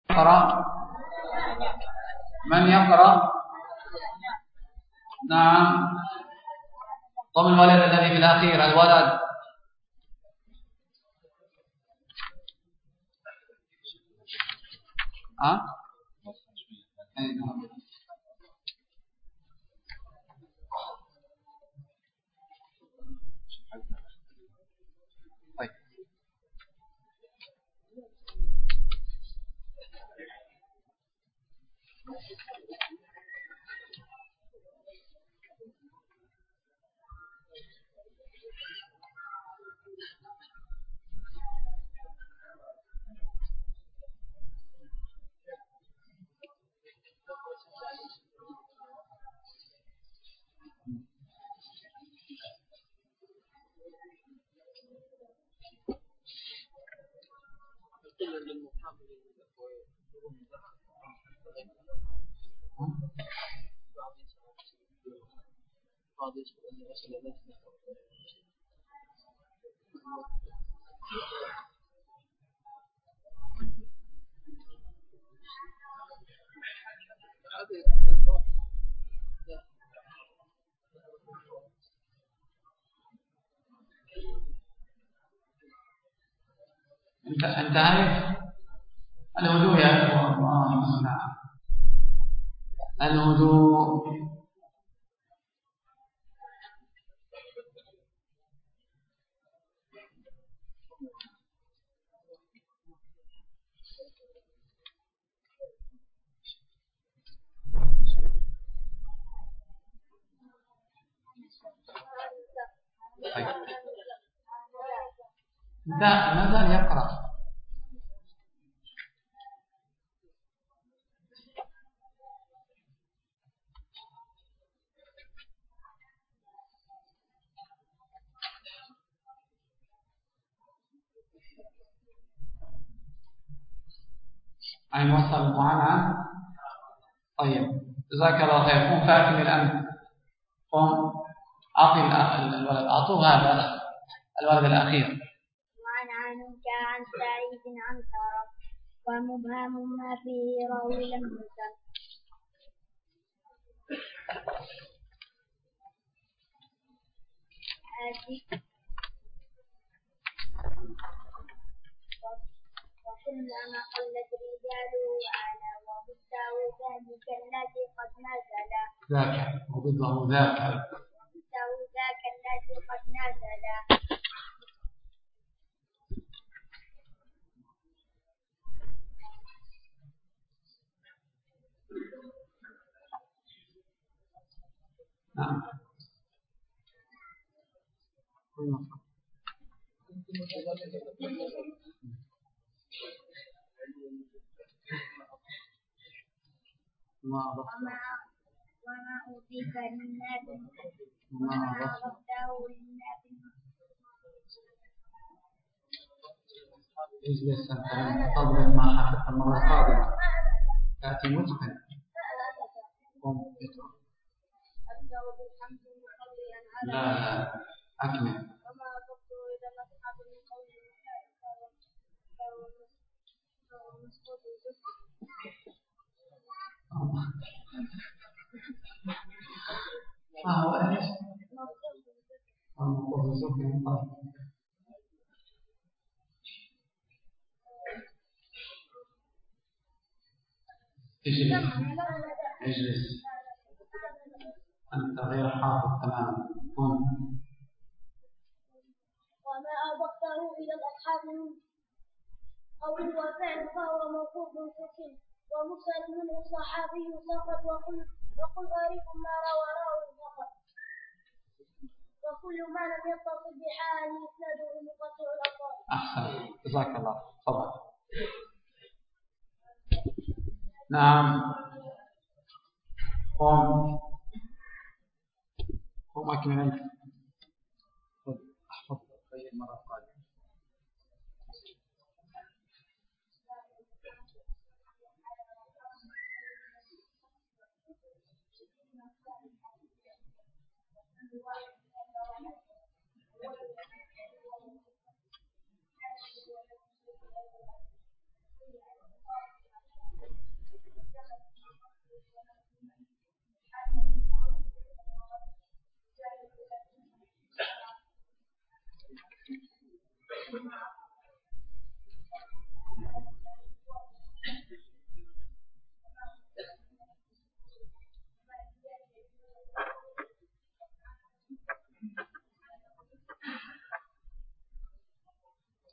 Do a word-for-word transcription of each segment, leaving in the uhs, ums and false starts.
يقرأ؟ من يقرأ؟ نعم. ضم الولد الذي في الأخير، الولد. ها؟ طيب. انت انتهيت. الوضوء يا اخوان، الله المستعان. الوضوء. طيب. لا، ما زال يقرأ. أي موصل المعاناة. طيب، جزاك الله خير. قم فأكمل أنت. قم أعطي الولد، أعطوه هذا الولد الأخير. وعن عنك عن سعيد عن طرف ومبهم ما فيه راوي لم يسم. وكلما قلت رجاله على وضده ذلك الذي قد نزل. ذاك وضده ذاك. وضده ذاك الذي قد نزل. نعم. وما أضيف للناب وما أضفته للناب. اجلس أنت تنتظر ما حدث المرة القادمة. تأتي متقن. لا لا، أكمل. ما هو إيش؟ الموقوف الزكري. اجلس اجلس، أنت غير حافظ تماما. قم. وما أضفته إلى الأصحاب من قول وفعل فهو موقوف سكين ومرسل منه الصحابي سقط وكل وكل غريب ما روى راوي فقط وكل ما لم يتصل بحال إسناده مقطع الأطراف. أحسن، جزاك الله. تفضل. نعم. قم قم أكمل أنت. أحفظ في المرة القادمة.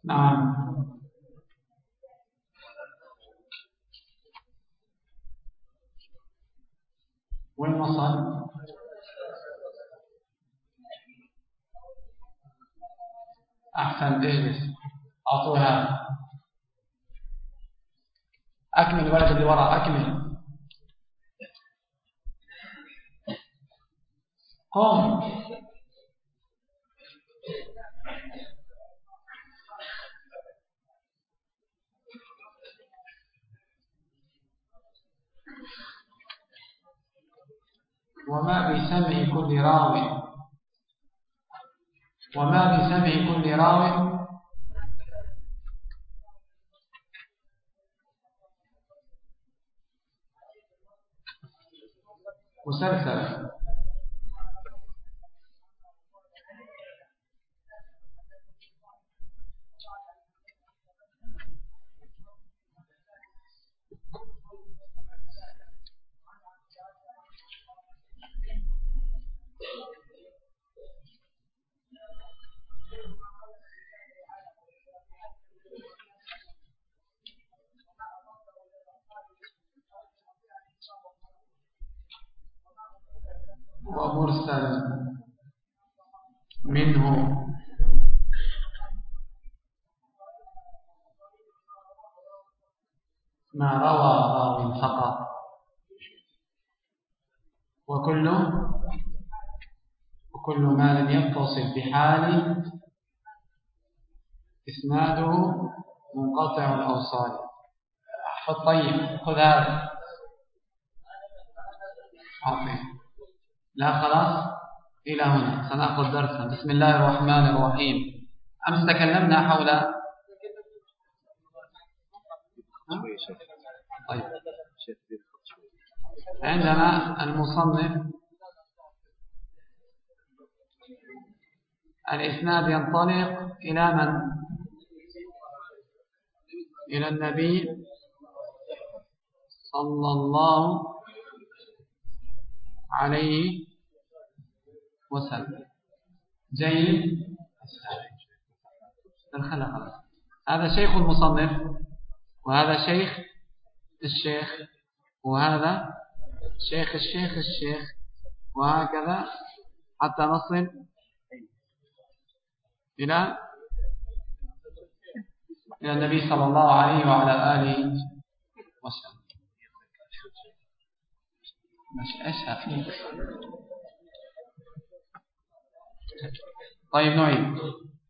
نعم. وين وصل؟ أحسن. اجلس. أعطوها. أكمل ولد اللي وراء. أكمل. قم. وما بسمع كل راوي وما بسمع كل راوي مسلسل. ومرسل منه ما روى راو فقط، وكل وكل ما لم يتصل بحال إسناده منقطع الأوصال. أحفظ. طيب خذ هذا. عظيم. لا خلاص إلى هنا سنأخذ درسا. بسم الله الرحمن الرحيم. أمس تكلمنا حول طيب. عندنا المصنف الإسناد ينطلق إلى من؟ إلى النبي صلى الله عليه وسلم. جيد. هذا شيخ المصنف، وهذا شيخ الشيخ، وهذا شيخ الشيخ الشيخ، وهكذا حتى نصل إلى إلى النبي صلى الله عليه وعلى آله وسلم. مش أشهر فيك. طيب نعيد.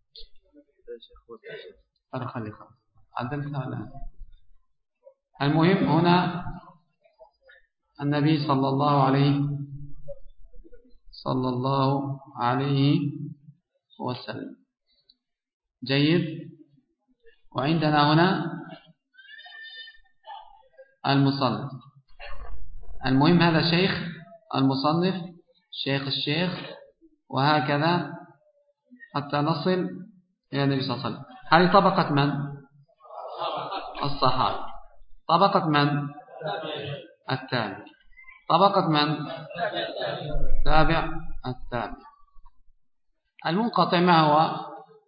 أنا خلي خلاص عدلتها ولا؟ المهم هنا النبي صلى الله عليه صلى الله عليه وسلم. جيد. وعندنا هنا المصنف. المهم هذا شيخ المصنف، شيخ الشيخ، وهكذا حتى نصل إلى النبي صلى الله عليه وسلم. هذه طبقة من؟ الصحابة. طبقة من؟ التابع. طبقة من؟ تابع التابع. المنقطع ما هو؟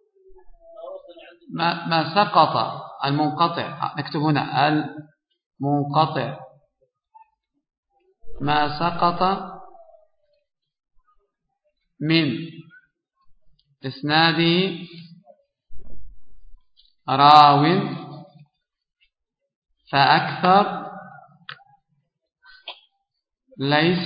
ما, ما سقط. المنقطع نكتب هنا المنقطع ما سقط من إسناده راو فأكثر ليس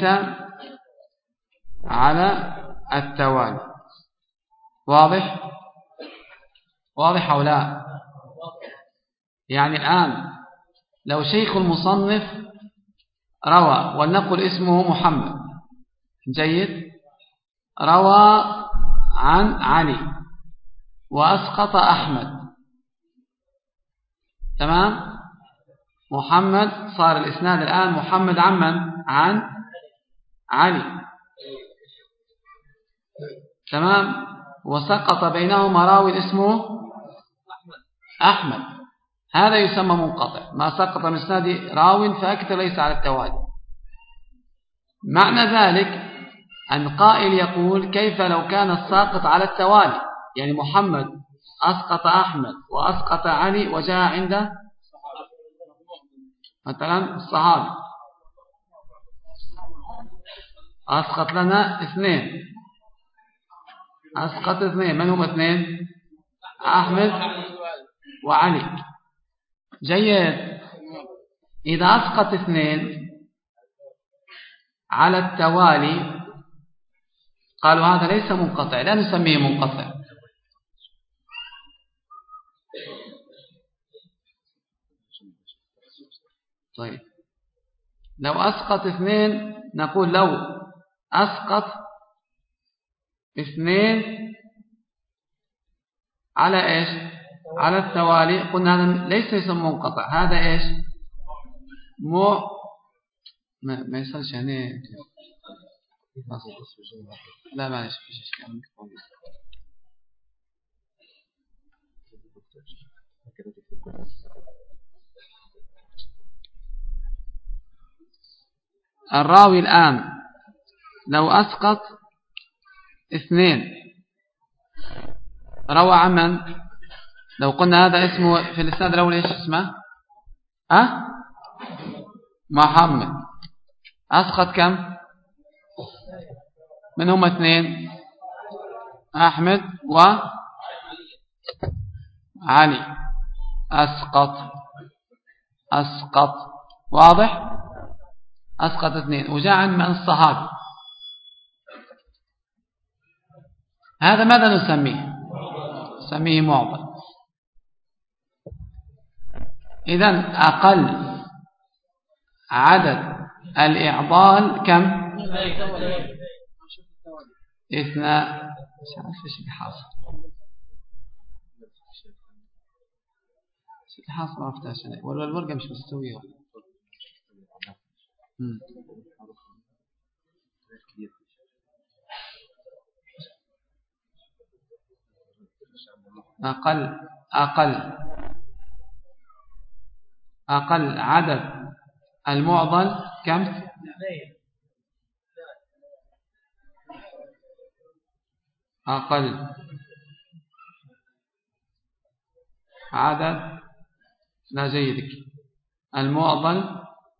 على التوالي. واضح؟ واضح أو لا؟ يعني الآن لو شيخ المصنف روى ولنقل اسمه محمد، جيد، روى عن علي وأسقط أحمد، تمام؟ محمد صار الإسناد الآن محمد عن من؟ عن علي، تمام؟ وسقط بينهما راوي اسمه أحمد. هذا يسمى منقطع، ما سقط من إسناد راو فأكثر ليس على التوالي. معنى ذلك أن قائل يقول كيف لو كان الساقط على التوالي، يعني محمد أسقط أحمد وأسقط علي وجاء عند مثلا الصحابي، أسقط لنا اثنين، أسقط اثنين، من هم اثنين؟ أحمد وعلي. جيد. إذا أسقط اثنين على التوالي قالوا هذا ليس منقطع، لا نسميه منقطع. طيب لو أسقط اثنين نقول لو أسقط اثنين على إيش؟ على التوالي قلنا هذا ليس يسمى منقطع، هذا إيش؟ مو ما, ما يصلش يعني. لا معلش الراوي الآن لو أسقط اثنين روى عمن، لو قلنا هذا اسمه في الإسناد الأول إيش اسمه؟ أه؟ محمد. أسقط كم؟ من هم اثنين؟ أحمد وعلي. أسقط أسقط واضح؟ أسقط اثنين وجاء عن من الصحابي، هذا ماذا نسميه؟ نسميه معضل. إذن أقل عدد الإعضال كم؟ اثناء مش عارف ايش اللي حاصل ايش اللي حاصل ما عرفتهاش انا، ولا الورقة مش مستوية. أقل أقل أقل عدد المعضل كم؟ أقل عدد لا جيدك المعضل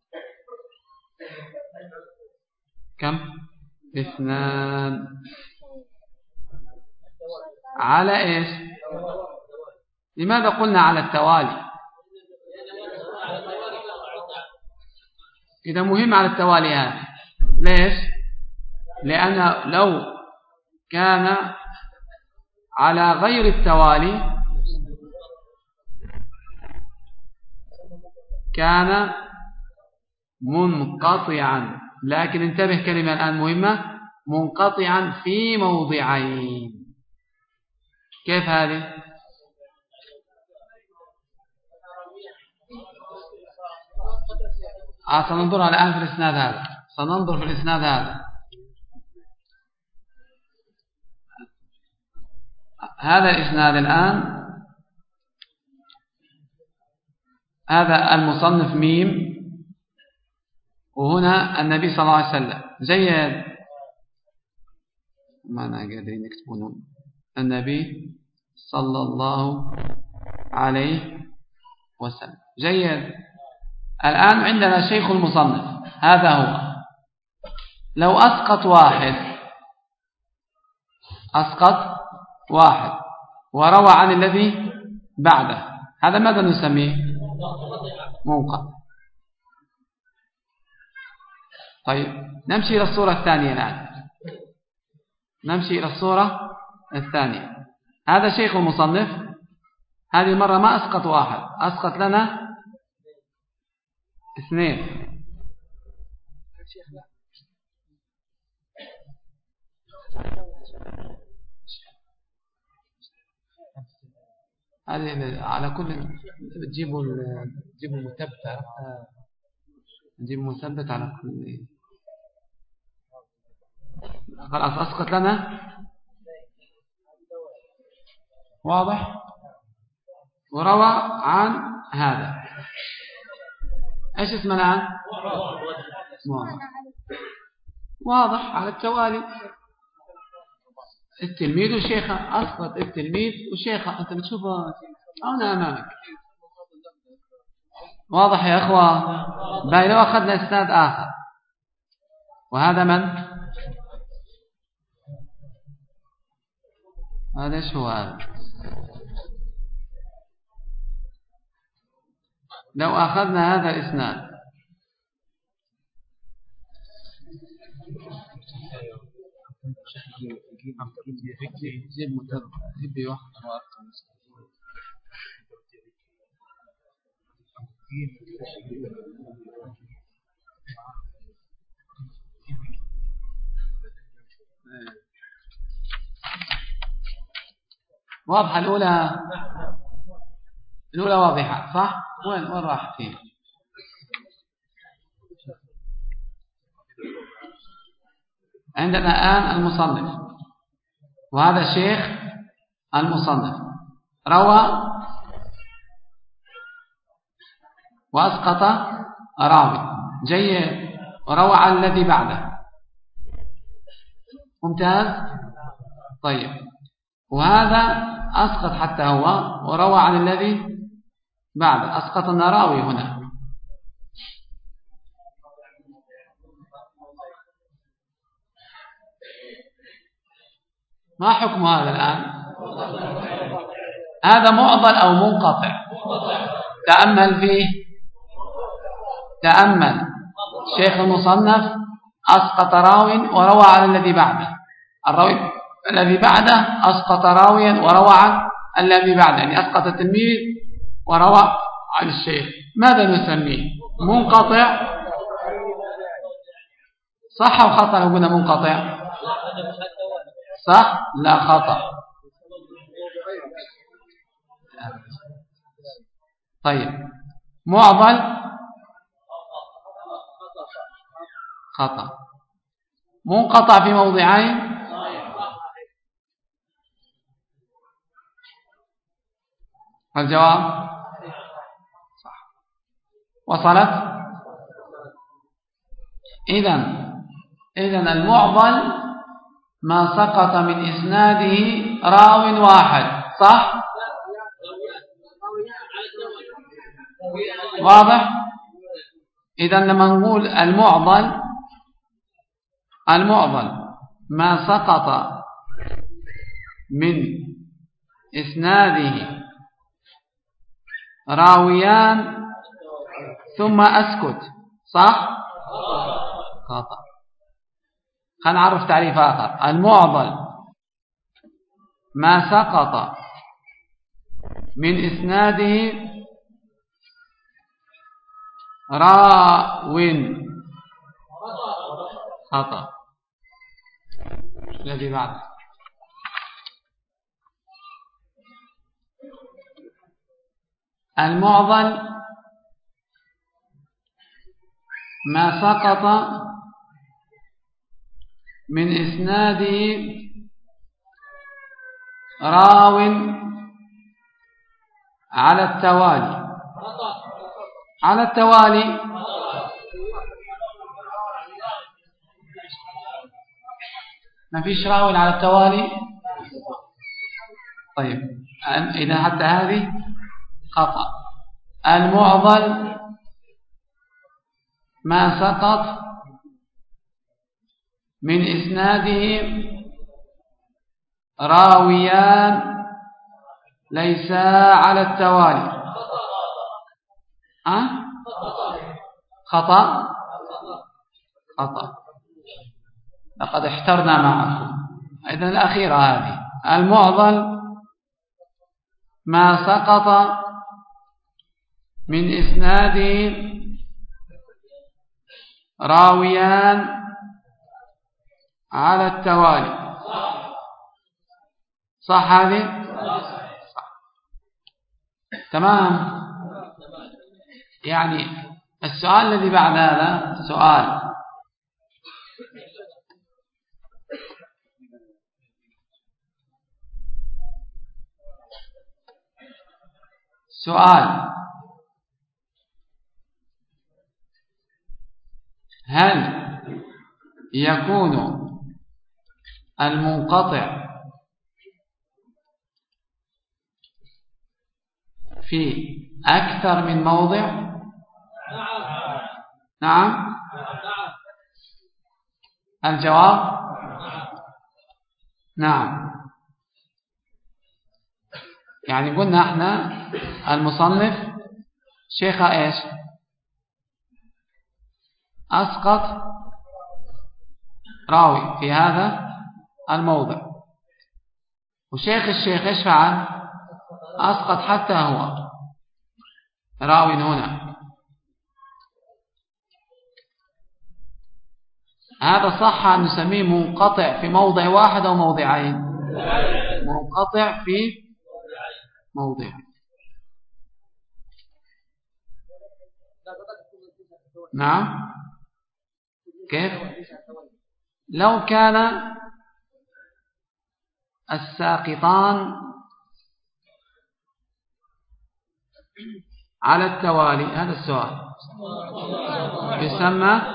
كم؟ اثنان. على إيش؟ لماذا قلنا على التوالي؟ إذا مهم على التوالي هذا. ليش؟ لأن لو كان على غير التوالي كان منقطعا، لكن انتبه كلمة الآن مهمة، منقطعا في موضعين. كيف هذه؟ آه سننظر الآن في الإسناد هذا، سننظر في الإسناد هذا. هذا الإسناد الآن، هذا المصنف ميم، وهنا النبي صلى الله عليه وسلم. جيد. ما أنا قادرين يكتبون النبي صلى الله عليه وسلم. جيد. الآن عندنا شيخ المصنف هذا هو. لو أسقط واحد أسقط واحد وروى عن الذي بعده، هذا ماذا نسميه؟ منقطع. طيب نمشي إلى الصورة الثانية الآن، نمشي إلى الصورة الثانية. هذا شيخ المصنف، هذه المرة ما أسقط واحد، أسقط لنا اثنين. هذه على كل تجيبوا تجيبوا مثبت، نجيب مثبت على كل. خلاص أسقط لنا واضح، وروى عن هذا. ايش اسمه الآن؟ واضح على التوالي. التلميذ وشيخه، أسقط التلميذ وشيخه. أنت بتشوفه أنا أمامك واضح يا أخوة؟ باقي لو أخذنا إسناد آخر، وهذا من؟ هذا إيش هو هذا؟ لو أخذنا هذا الإسناد واضحة الأولى؟ الأولى واضحة صح؟ وين وين راح فيه؟ عندنا الآن المصنف، وهذا شيخ المصنف روى وأسقط راوي، جيد، وروى عن الذي بعده، ممتاز. طيب، وهذا أسقط حتى هو وروى عن الذي بعده، أسقط الراوي هنا. ما حكم هذا الآن؟ هذا معضل أو منقطع؟ تأمل فيه، تأمل. شيخ المصنف أسقط راوي وروى عن الذي بعده، الراوي الذي بعده أسقط راويا وروى عن الذي بعده، يعني أسقط التلميذ وروى عن الشيخ. ماذا نسميه؟ منقطع صح أو خطأ؟ لو قلنا منقطع صح؟ لا، خطأ. طيب، معضل خطأ، منقطع في موضعين، الجواب صح. وصلت؟ إذن إذن المعضل ما سقط من إسناده راو واحد، صح؟ واضح؟ إذن لما نقول المعضل، المعضل ما سقط من إسناده راويان ثم أسكت، صح؟ خطأ. خلينا نعرف تعريف آخر. المعضل ما سقط من إسناده راو خطأ. الذي بعده المعضل ما سقط من إسناده راو على التوالي، على التوالي ما فيش راو على التوالي. طيب، إذا حتى هذه خطأ. المعضل ما سقط من إسناده راويان ليسا على التوالي. أه؟ خطأ خطأ، لقد احترنا معكم. إذن الأخيرة هذه، المعضل ما سقط من إسناده راويان على التوالي، صح هذه؟ صح. تمام. يعني السؤال الذي بعد هذا سؤال سؤال هل يكون المنقطع في أكثر من موضع؟ نعم. الجواب نعم. يعني قلنا احنا المصنف شيخ ايش؟ أسقط راوي في هذا الموضع، وشيخ الشيخ ايش فعل؟ أسقط حتى هو راوي هنا. هذا صح أن نسميه منقطع في موضع واحد أو موضعين؟ منقطع في موضع. نعم. كيف؟ لو كان الساقطان على التوالي، هذا السؤال، يسمى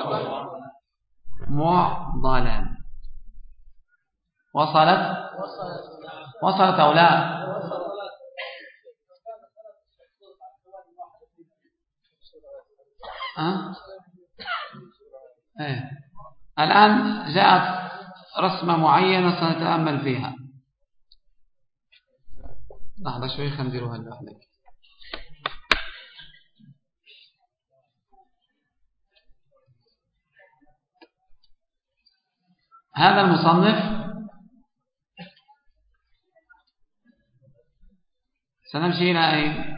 معضلا. وصلت وصلت أو لا؟ أه؟ إيه. الآن جاءت رسمة معينة سنتأمل فيها. لحظة شوي خندروها لوحدك. هذا المصنف سنمشي إلى أين؟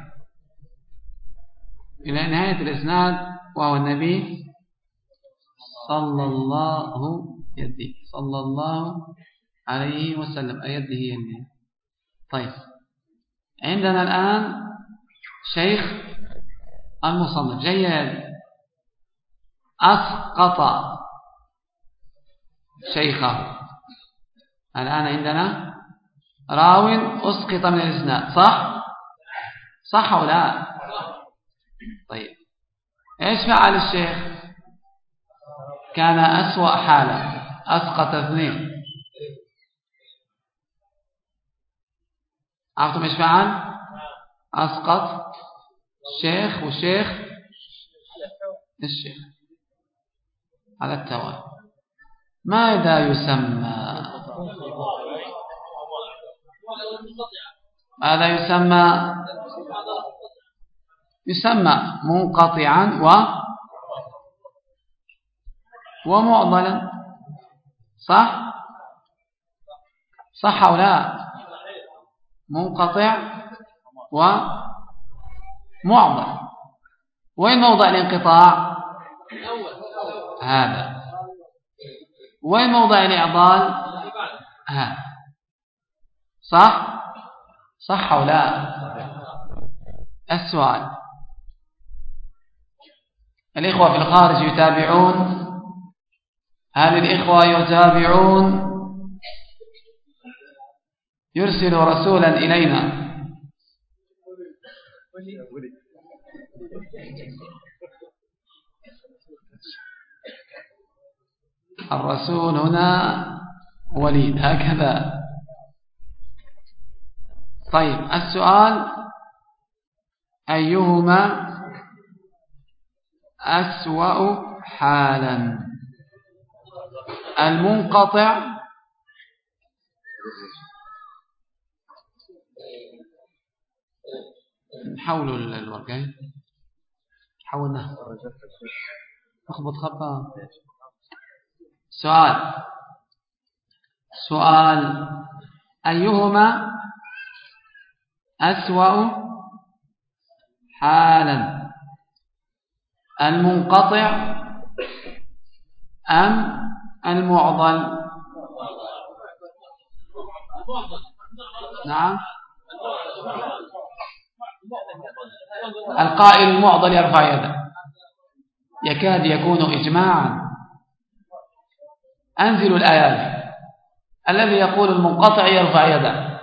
إلى نهاية الإسناد، وهو النبي صلى الله يدي صلى الله عليه وسلم. أيده هي النهاية. طيب، عندنا الآن شيخ المصنف جيد أسقط شيخه. الآن عندنا راو أسقط من الإسناد، صح؟ صح أو لا؟ طيب، إيش فعل الشيخ؟ كان أسوأ حالة، أسقط اثنين. عرفتم إيش فعل؟ أسقط شيخ وشيخ الشيخ على التوالي. ماذا يسمى؟ ماذا يسمى؟ يسمى منقطعا و ومعضلا، صح؟ صح أو لا؟ منقطع ومعضل. وين موضع الانقطاع؟ هذا. وين موضع الإعضال؟ هذا. صح؟ صح أو لا؟ السؤال، الإخوة في الخارج يتابعون؟ هل الإخوة يتابعون؟ يرسل رسولا إلينا. الرسول هنا وليد، هكذا. طيب، السؤال: أيهما أسوأ حالا؟ المنقطع نحول الورقين، حولنا اخبط خطأ. سؤال سؤال أيهما أسوأ حالا؟ المنقطع أم المعضل؟ نعم. القائل المعضل يرفع يده، يكاد يكون إجماعا. أنزلوا الآيات. الذي يقول المنقطع يرفع يده.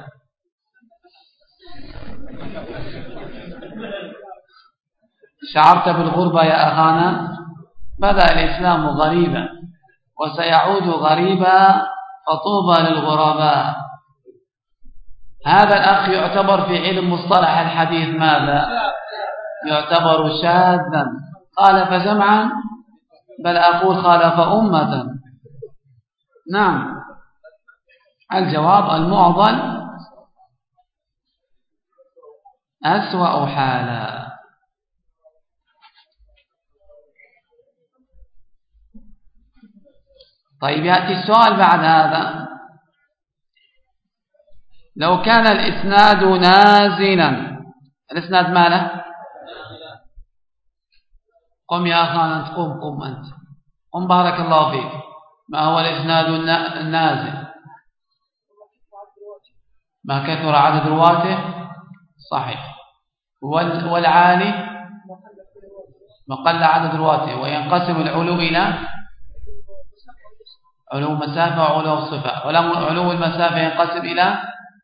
شعرت بالغربة يا أخانا؟ بدأ الإسلام غريبا وسيعود غريبا، فطوبى للغرباء. هذا الأخ يعتبر في علم مصطلح الحديث ماذا؟ يعتبر شاذا، خالف جمعا، بل أقول خالف أمة. نعم، الجواب المعضل أسوأ حالا. طيب يأتي السؤال بعد هذا: لو كان الإسناد نازلا، الإسناد ماله؟ قم يا أخانا أنت، قم قم أنت قم بارك الله فيك. ما هو الإسناد النازل؟ ما كثر عدد رواته، صحيح. والعالي ما قل عدد رواته. وينقسم العلو إلى علو مسافة وعلو صفة. علو المسافة ينقسم إلى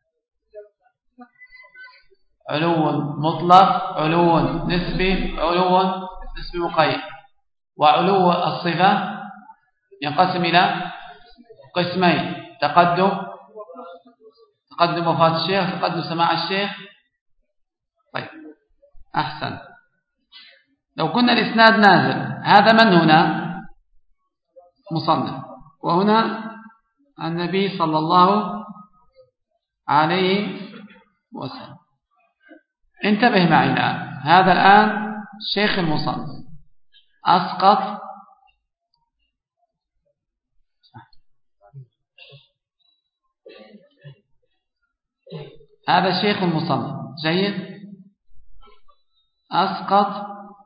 علو مطلق، علو نسبي، علو نسبي مقيد. وعلو الصفة ينقسم إلى قسمين: تقدم تقدم وفاة الشيخ، تقدم سماع الشيخ. طيب أحسن. لو كنا الإسناد نازل، هذا من هنا؟ مصنف، وهنا النبي صلى الله عليه وسلم. انتبه معي الآن، هذا الآن الشيخ المصنف أسقط هذا الشيخ المصنف، جيد، أسقط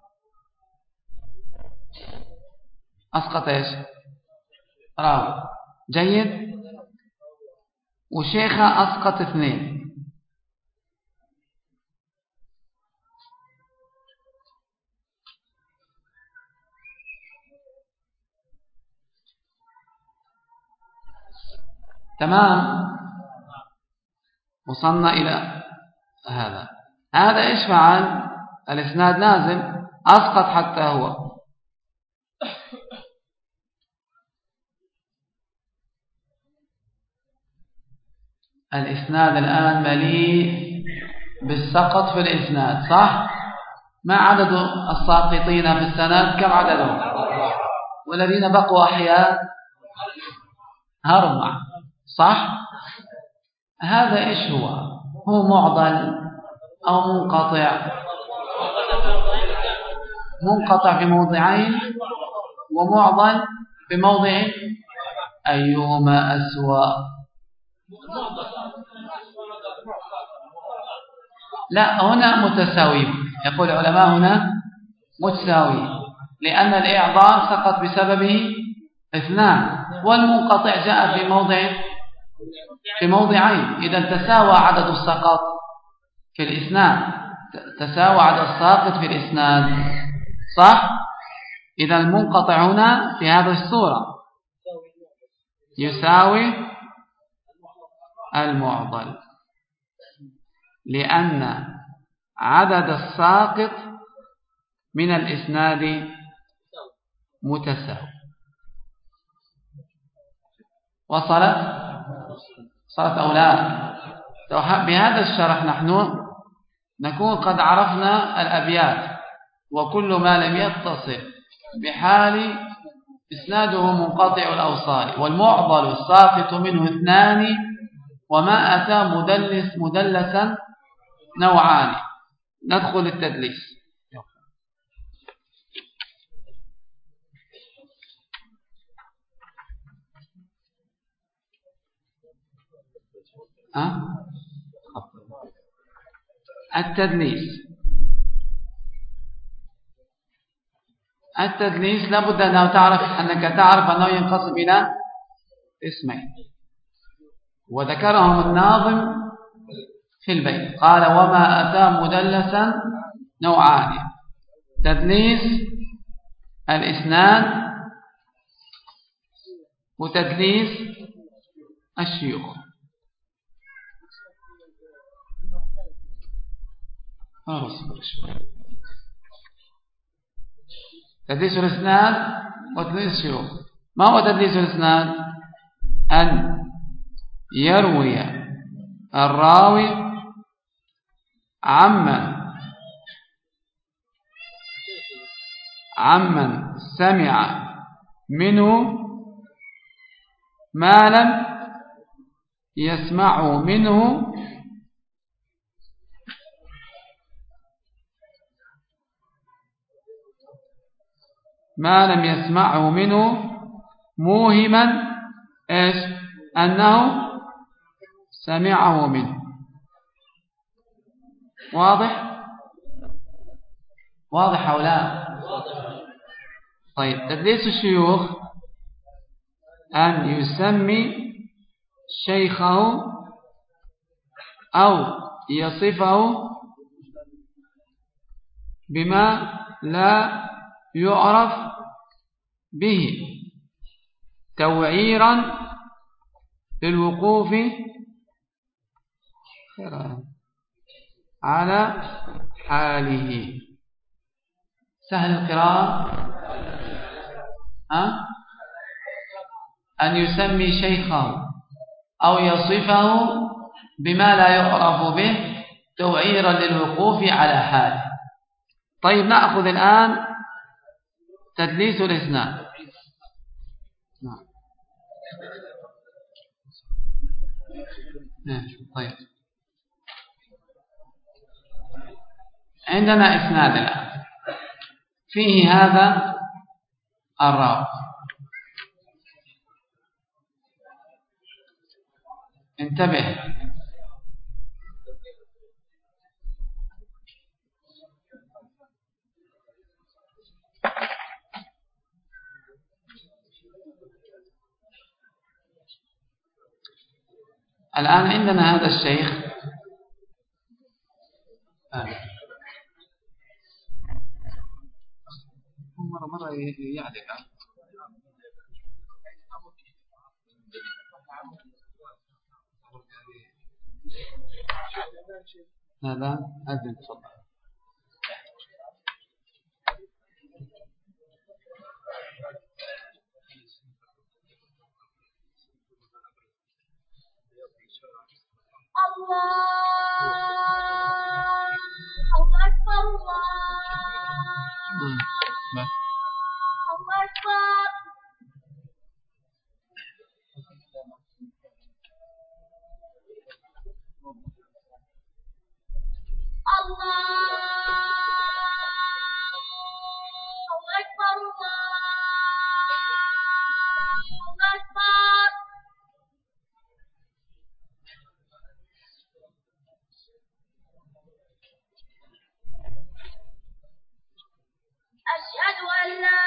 أسقط إيش؟ راوي، جيد. وشيخة أسقط اثنين. تمام. وصلنا إلى هذا. هذا إيش فعل؟ الإسناد نازل، أسقط حتى هو. الإسناد الآن مليء بالسقط في الإسناد، صح؟ ما عدد الساقطين في السند؟ كم عددهم؟ والذين بقوا أحياء أربعة، صح؟ هذا إيش هو؟ هو معضل أو منقطع؟ منقطع في موضعين ومعضل في موضع، أيهما أسوأ؟ لا، هنا متساوي. يقول العلماء هنا متساوي، لأن الإعضال سقط بسببه اثنان، والمنقطع جاء في موضع في موضعين. إذا تساوى عدد السقط في الإسناد، تساوى عدد الساقط في الإسناد، صح؟ إذا المنقطع هنا في هذه الصورة يساوي المعضل، لأن عدد الساقط من الإسناد متساوي. وصلت؟ صارت أو لا؟ بهذا الشرح نحن نكون قد عرفنا الأبيات، وكل ما لم يتصل بحال إسناده منقطع الأوصال، والمعضل الساقط منه اثنان، وما أتى مدلس مدلسا نوعان. ندخل التدليس. أه؟ التدليس التدليس لابد أنه تعرف أنك تعرف أنه ينقسم إلى اسمين، وذكرهم الناظم في البيت. قال: وما أتى مدلسا نوعان: تدليس الإسناد وتدليس الشيوخ. تدليس الإسناد وتدليس الشيوخ. ما هو تدليس الإسناد؟ أن يروي الراوي عمن عمن سمع منه ما لم يسمعه منه ما لم يسمعه منه موهما إيش أنه سمعه منه. واضح واضح أو لا؟ طيب تدليس الشيوخ أن يسمي شيخه أو يصفه بما لا يعرف به توعيرا للوقوف على حاله. سهل القراءة. أه؟ أن يسمي شيخه أو يصفه بما لا يعرف به توعيرا للوقوف على حاله. طيب نأخذ الآن تدليس الإسناد. طيب عندنا إسناد الآن فيه هذا الراوي، انتبه، الآن عندنا هذا الشيخ مرة مرة يعلق هذا أذن. تفضل. الله أكبر الله أكبر. الله أكبر الله أكبر. أشهد أن لا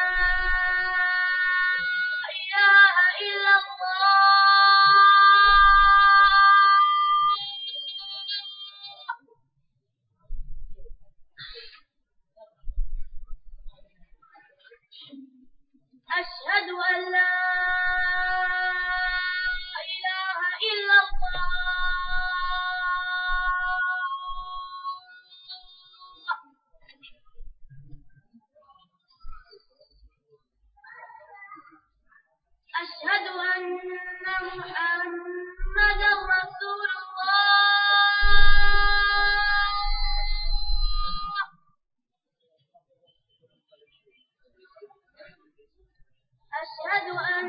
إله إلا الله. أشهد أن لا إله إلا الله. أشهد أن محمدا رسول الله. أشهد أن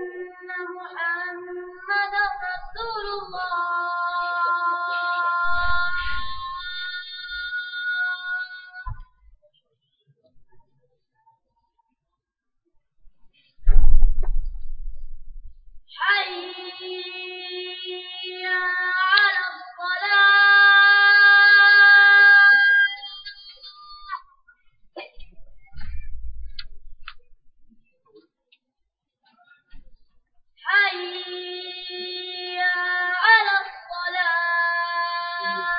محمدا رسول الله. حي على الصلاة. حي على الصلاة.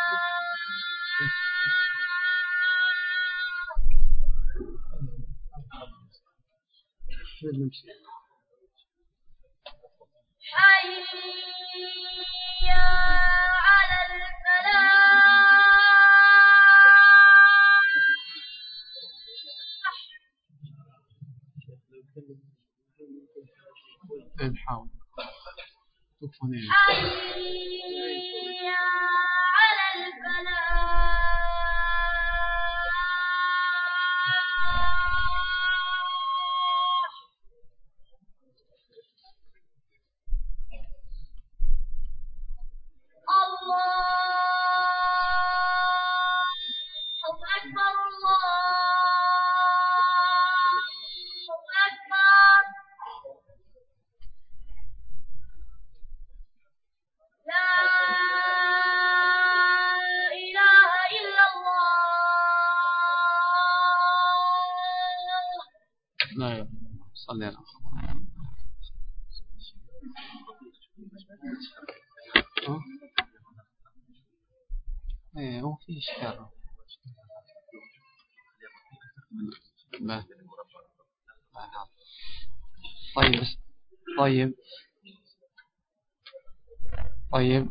حي على الفلاح. حاول حي على الفلاح. الله أكبر الله أكبر. لا إله إلا الله. لا صلي على ايه هو في اشكال. طيب طيب طيب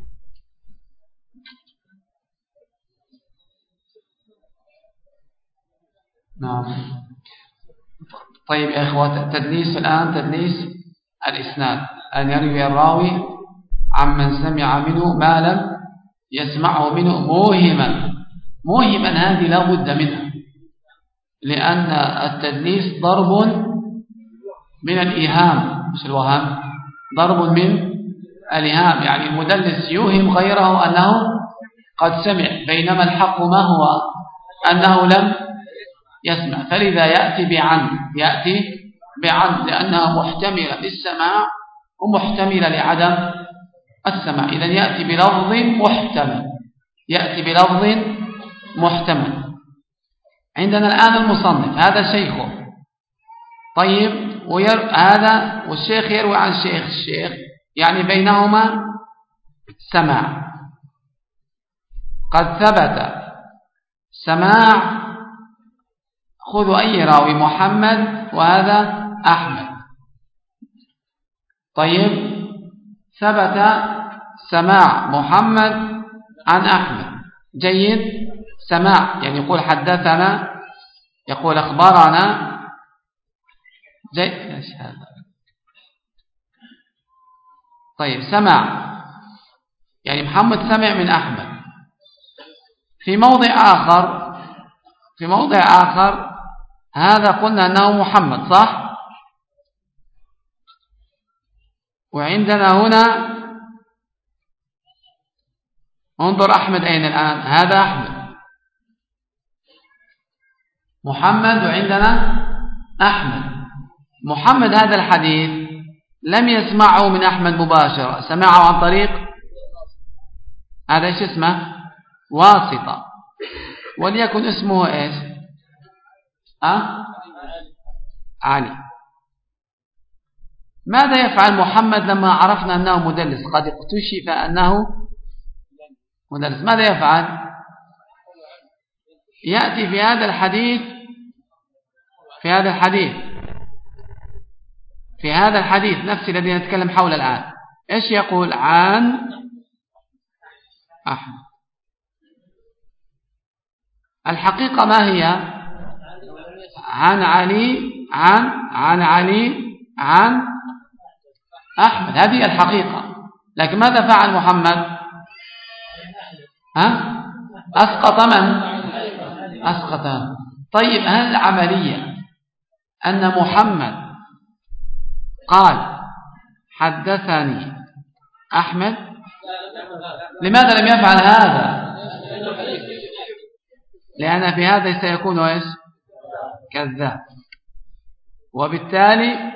نعم. طيب يا إخوة، تدليس الآن تدليس الإسناد، أن يروي الراوي عمن سمع منه ما لم يسمعه منه موهما. موهما هذه لا بد منها، لأن التدليس ضرب من الإيهام، مش الوهام، ضرب من الإيهام. يعني المدلس يوهم غيره أنه قد سمع، بينما الحق ما هو؟ أنه لم يسمع. فلذا يأتي بعن، يأتي بعن لأنها محتملة للسماع ومحتملة لعدم السماع. إذن يأتي بلفظ محتمل، يأتي بلفظ محتمل. عندنا الآن المصنف هذا شيخه، طيب وير... هذا والشيخ يروي عن شيخ الشيخ، يعني بينهما سماع. قد ثبت سماع، خذوا أي راوي، محمد وهذا أحمد. طيب ثبت سماع محمد عن أحمد، جيد. سماع يعني يقول حدثنا، يقول أخبرنا، جيد. ايش هذا؟ طيب سماع يعني محمد سمع من أحمد. في موضع آخر في موضع آخر هذا قلنا أنه محمد، صح؟ وعندنا هنا انظر أحمد أين الآن؟ هذا أحمد، محمد وعندنا أحمد. محمد هذا الحديث لم يسمعه من أحمد مباشرة، سمعه عن طريق هذا ايش اسمه؟ واسطة. وليكن اسمه ايش؟ أه؟ علي. ماذا يفعل محمد لما عرفنا أنه مدلس؟ قد اكتشف أنه مدلس. ماذا يفعل؟ يأتي في هذا الحديث في هذا الحديث في هذا الحديث نفس الذي نتكلم حوله الآن، ايش يقول؟ عن أحمد. الحقيقة ما هي؟ عن علي عن عن علي عن أحمد، هذه الحقيقة. لكن ماذا فعل محمد؟ ها؟ أسقط من؟ أسقط. طيب هل العملية أن محمد قال حدثني أحمد؟ لماذا لم يفعل هذا؟ لأن في هذا سيكون إيش؟ كذاب، وبالتالي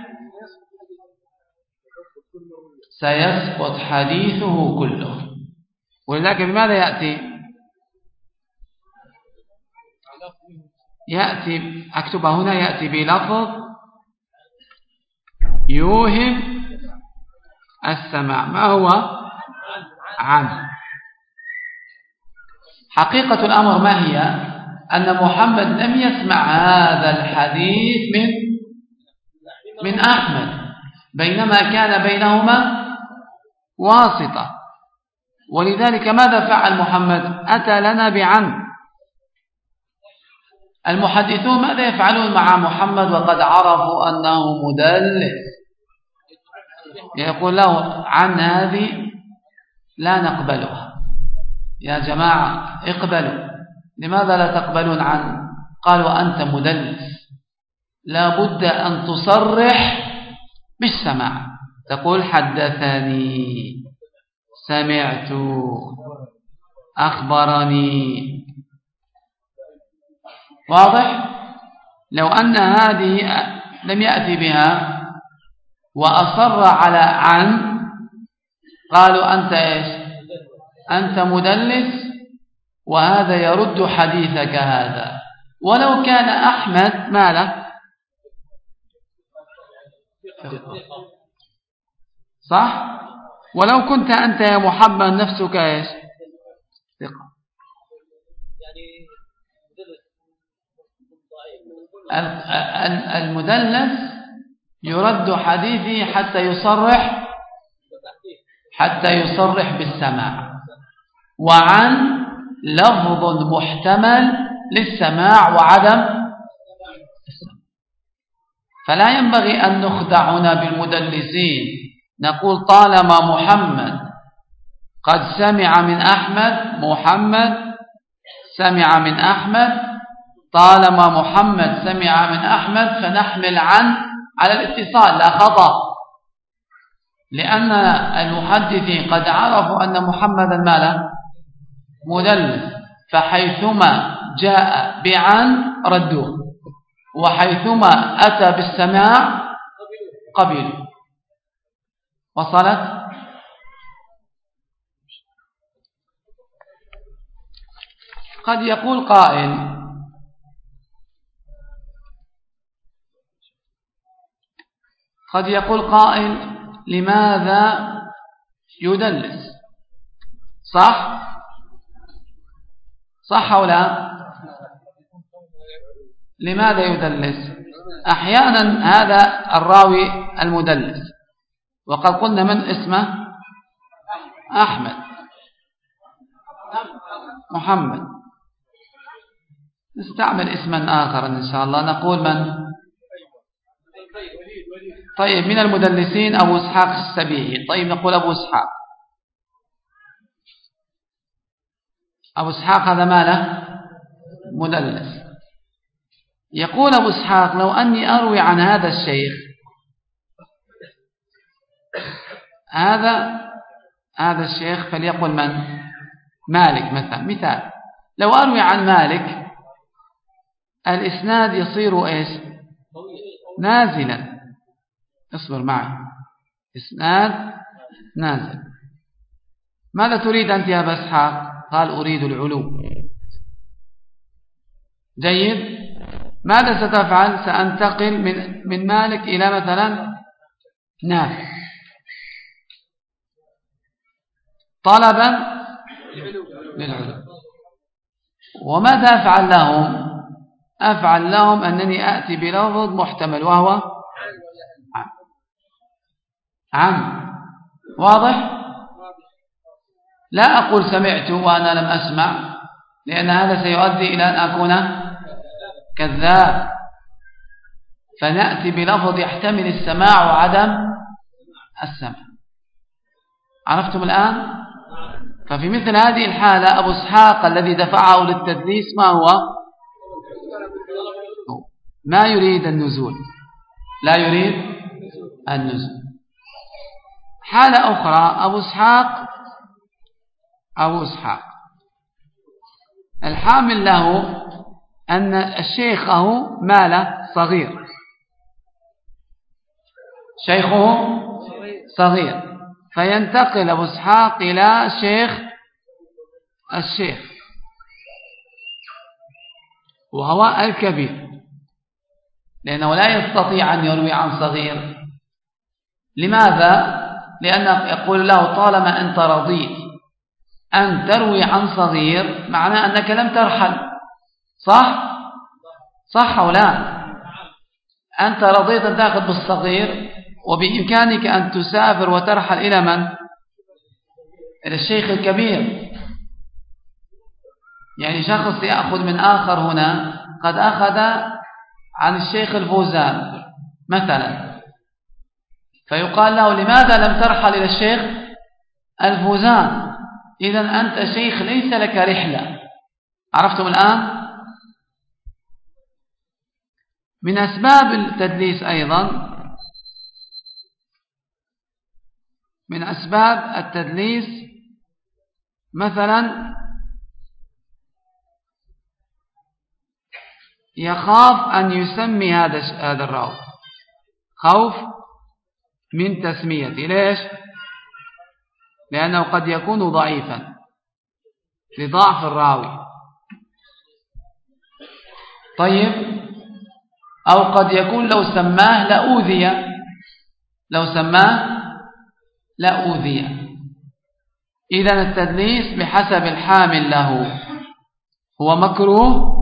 سيسقط حديثه كله. ولذلك بماذا يأتي؟ يأتي، أكتبها هنا، يأتي بلفظ يوهم السماع. ما هو؟ عن. حقيقة الأمر ما هي؟ أن محمد لم يسمع هذا الحديث من من أحمد، بينما كان بينهما واسطة. ولذلك ماذا فعل محمد؟ أتى لنا بعن. المحدثون ماذا يفعلون مع محمد وقد عرفوا أنه مدلس؟ يقول له عن هذه لا نقبلها. يا جماعة اقبلوا، لماذا لا تقبلون عن؟ قالوا أنت مدلس، لا بد أن تصرح بالسماع، تقول حدثني، سمعت، أخبرني. واضح؟ لو أن هذه لم يأتي بها وأصر على عن، قالوا أنت إيش؟ أنت مدلس، وهذا يرد حديثك هذا. ولو كان أحمد ما له، صح؟ ولو كنت أنت يا محمد نفسك إيش؟ ثقة. المدلس يرد حديثه حتى يصرح حتى يصرح بالسماع، وعن لفظ محتمل للسماع وعدم السماع. فلا ينبغي أن نخدع هنا بالمدلسين، نقول طالما محمد قد سمع من أحمد، محمد سمع من أحمد، طالما محمد سمع من أحمد فنحمل عن على الاتصال، لا خطأ، لأن المحدثين قد عرفوا أن محمدا ماله مدلس، فحيثما جاء بعن ردوه، وحيثما أتى بالسماع قبلوا. وصلت؟ قد يقول قائل قد يقول قائل لماذا يدلس؟ صح؟ صح أو لا؟ لماذا يدلس؟ أحيانا هذا الراوي المدلس، وقد قلنا من اسمه أحمد، محمد، نستعمل اسما آخر إن شاء الله، نقول من؟ طيب من المدلسين أبو إسحاق السبيعي. طيب نقول أبو إسحاق، أبو إسحاق هذا ماله مدلس. يقول أبو إسحاق لو أني أروي عن هذا الشيخ، هذا هذا الشيخ فليقل من؟ مالك مثلا، مثال، لو أروي عن مالك الإسناد يصير إيش؟ نازلا. اصبر معي، إسناد نازل. ماذا تريد أنت يا أبا إسحاق؟ قال أريد العلو. جيد، ماذا ستفعل؟ سأنتقل من من مالك إلى مثلا نافع، طلبا للعلو. وماذا أفعل لهم؟ أفعل لهم أنني أأتي بلفظ محتمل وهو عن. عن واضح؟ لا أقول سمعت وأنا لم أسمع، لأن هذا سيؤدي إلى أن أكون كذاب، فنأتي بلفظ يحتمل السماع وعدم السمع. عرفتم الآن؟ ففي مثل هذه الحالة أبو إسحاق الذي دفعه للتدليس ما هو؟ ما يريد النزول، لا يريد النزول. حالة أخرى، أبو إسحاق أبو إسحاق الحامل له أن الشيخه ماله صغير، شيخه صغير، فينتقل أبو إسحاق إلى شيخ الشيخ وهو الكبير، لأنه لا يستطيع أن يروي عن صغير. لماذا؟ لأنه يقول له طالما أنت رضيت أن تروي عن صغير معناه أنك لم ترحل، صح؟ صح أو لا؟ أنت رضيت أن تأخذ بالصغير، وبإمكانك أن تسافر وترحل إلى من؟ إلى الشيخ الكبير. يعني شخص يأخذ من آخر هنا قد أخذ عن الشيخ الفوزان مثلا، فيقال له لماذا لم ترحل إلى الشيخ الفوزان؟ إذن أنت شيخ ليس لك رحلة. عرفتم الآن؟ من أسباب التدليس أيضا، من أسباب التدليس مثلا يخاف أن يسمي هذا هذا الراوي، خوف من تسميته. ليش؟ لأنه قد يكون ضعيفا لضعف الراوي. طيب، أو قد يكون لو سماه لأوذي، لو سماه لأوذي. إذن التدليس بحسب الحامل له هو مكروه،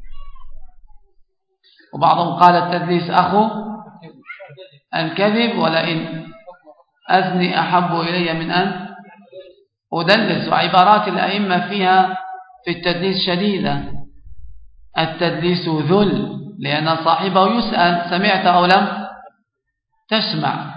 وبعضهم قال التدليس أخو الكذب، ولئن أزني أحب إلي من أن أدلس. وعبارات الأئمة فيها في التدليس شديدة. التدليس ذل، لأن صاحبه يسأل سمعت أو لم تسمع.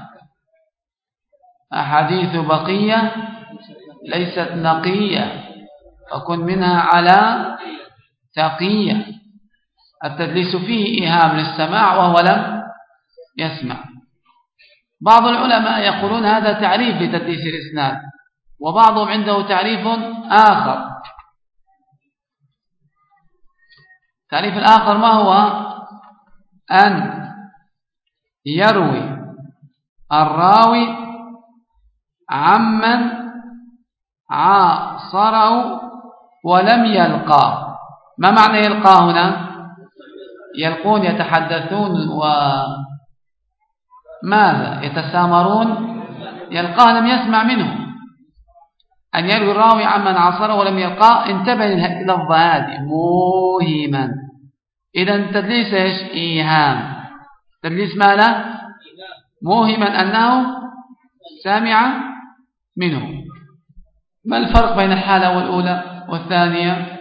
أحاديث بقية ليست نقية، فكن منها على تقية. التدليس فيه إيهام للسماع وهو لم يسمع. بعض العلماء يقولون هذا تعريف لتدليس الإسناد، وبعضهم عنده تعريف آخر. التعريف الآخر ما هو؟ أن يروي الراوي عمن عاصره ولم يلقاه. ما معنى يلقاه هنا؟ يلقون يتحدثون وماذا يتسامرون، يلقاه لم يسمع منه. أن يروي الراوي عمن عاصره ولم يلقاه. انتبه لللفظ هذه، موهما. إذن تدليس إيش؟ إيهام. تدليس ما له؟ موهما أنه سامع منه. ما الفرق بين الحالة والأولى والثانية؟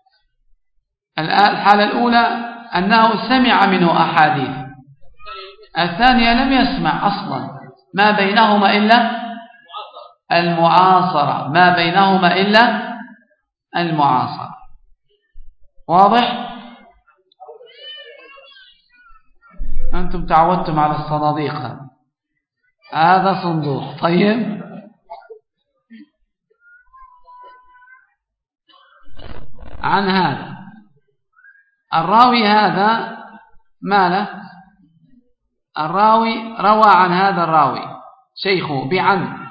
الحالة الأولى أنه سمع منه أحاديث، الثانية لم يسمع أصلا. ما بينهما إلا المعاصرة، ما بينهما إلا المعاصرة. واضح؟ أنتم تعودتم على الصناديق، هذا صندوق. طيب، عن هذا الراوي هذا ما له؟ الراوي روى عن هذا الراوي شيخه بعن،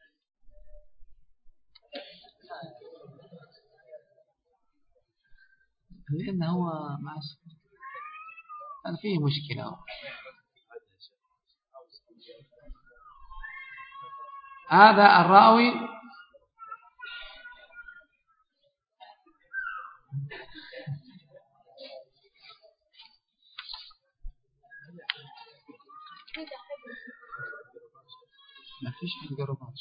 لأنه هو مع هذا فيه مشكلة. هذا الراوي ما فيش تجربات.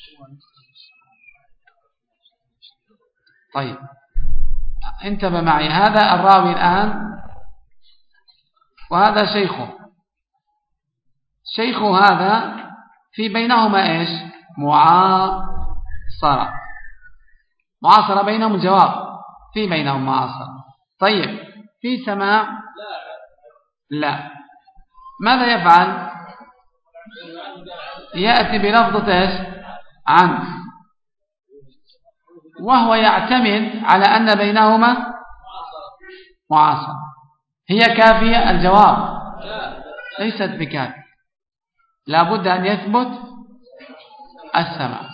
طيب، انتبه معي. هذا الراوي الآن وهذا شيخه. شيخه هذا في بينهما إيش؟ معاصرة. معاصرة بينهم، الجواب في بينهم معاصرة. طيب، في سماع؟ لا. ماذا يفعل؟ يأتي بلفظة إيش؟ عن، وهو يعتمد على أن بينهما معاصرة. هي كافية؟ الجواب ليست بكافية، لابد أن يثبت السمع.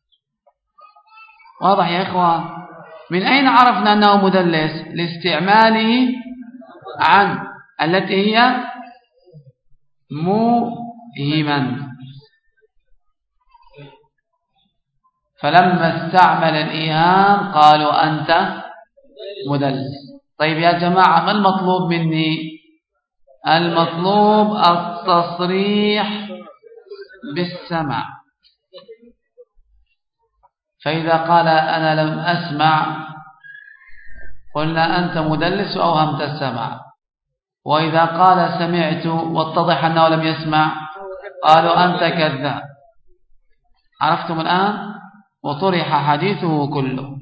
واضح يا إخوة؟ من أين عرفنا أنه مدلس؟ لاستعماله عن التي هي موهما، فلما استعمل الإيهام قالوا أنت مدلس. طيب يا جماعة، ما المطلوب مني؟ المطلوب التصريح بالسمع. فإذا قال أنا لم أسمع قلنا أنت مدلس وأوهمت السمع. وإذا قال سمعت واتضح أنه لم يسمع قالوا أنت كذاب. عرفتم الآن؟ وطرح حديثه كله.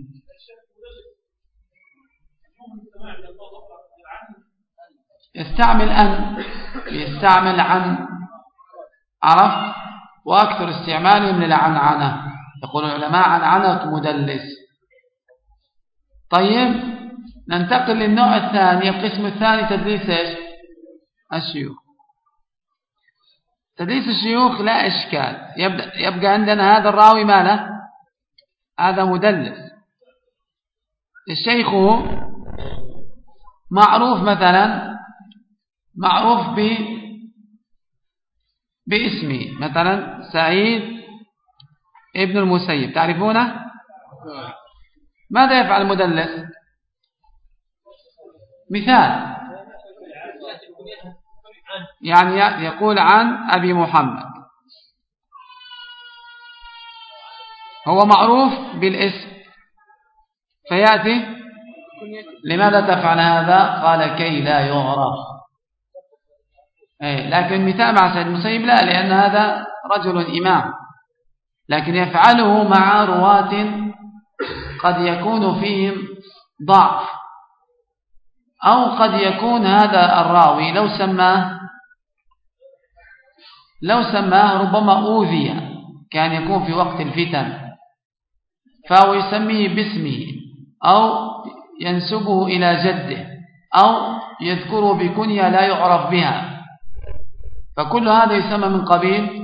يستعمل أن، يستعمل عن، عرفت؟ وأكثر استعمالهم للعنعنة، يقول العلماء عنعنة مدلس. طيب ننتقل للنوع الثاني، القسم الثاني تدليس إيش؟ الشيوخ. تدليس الشيوخ لا إشكال، يبدأ يبقى عندنا هذا الراوي ماله؟ هذا مدلس. الشيخ معروف مثلا، معروف ب باسمه، مثلا سعيد ابن المسيب، تعرفونه؟ ماذا يفعل المدلس؟ مثال يعني يقول عن أبي محمد، هو معروف بالاسم فيأتي لماذا تفعل هذا؟ قال كي لا يعرف. إيه، لكن مثال مع سعيد المسيب لا، لأن هذا رجل إمام، لكن يفعله مع رواة قد يكون فيهم ضعف، أو قد يكون هذا الراوي لو سماه لو سماه ربما أوذي، كان يكون في وقت الفتن، فهو يسميه باسمه أو ينسبه إلى جده أو يذكره بكنية لا يعرف بها، فكل هذا يسمى من قبيل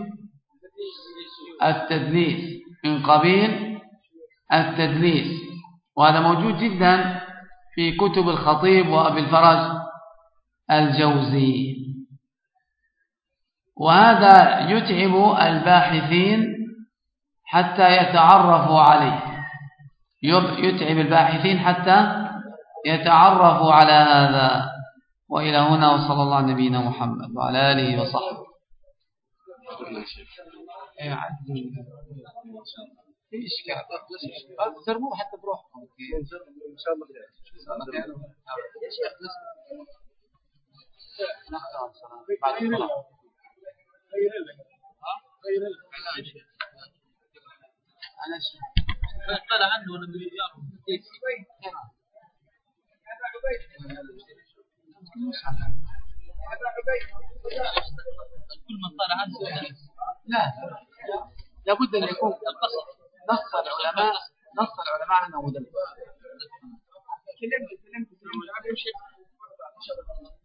التدليس، من قبيل التدليس. وهذا موجود جدا في كتب الخطيب وأبي الفرج الجوزي، وهذا يتعب الباحثين حتى يتعرفوا عليه، يتعب الباحثين حتى يتعرفوا على هذا. وإلى هنا، وصلى الله على نبينا محمد وعلى آله وصحبه. ايه عدي في اشكال ترموه حتى بروحكم ان شاء الله يا شيخ. نختار صلاه بعد الصلاه غير غير العلاج انا شو قال عنه ولا يعرف كل من قال عنه لا، لابد أن يكون نص العلماء نص العلماء أنه مدلس.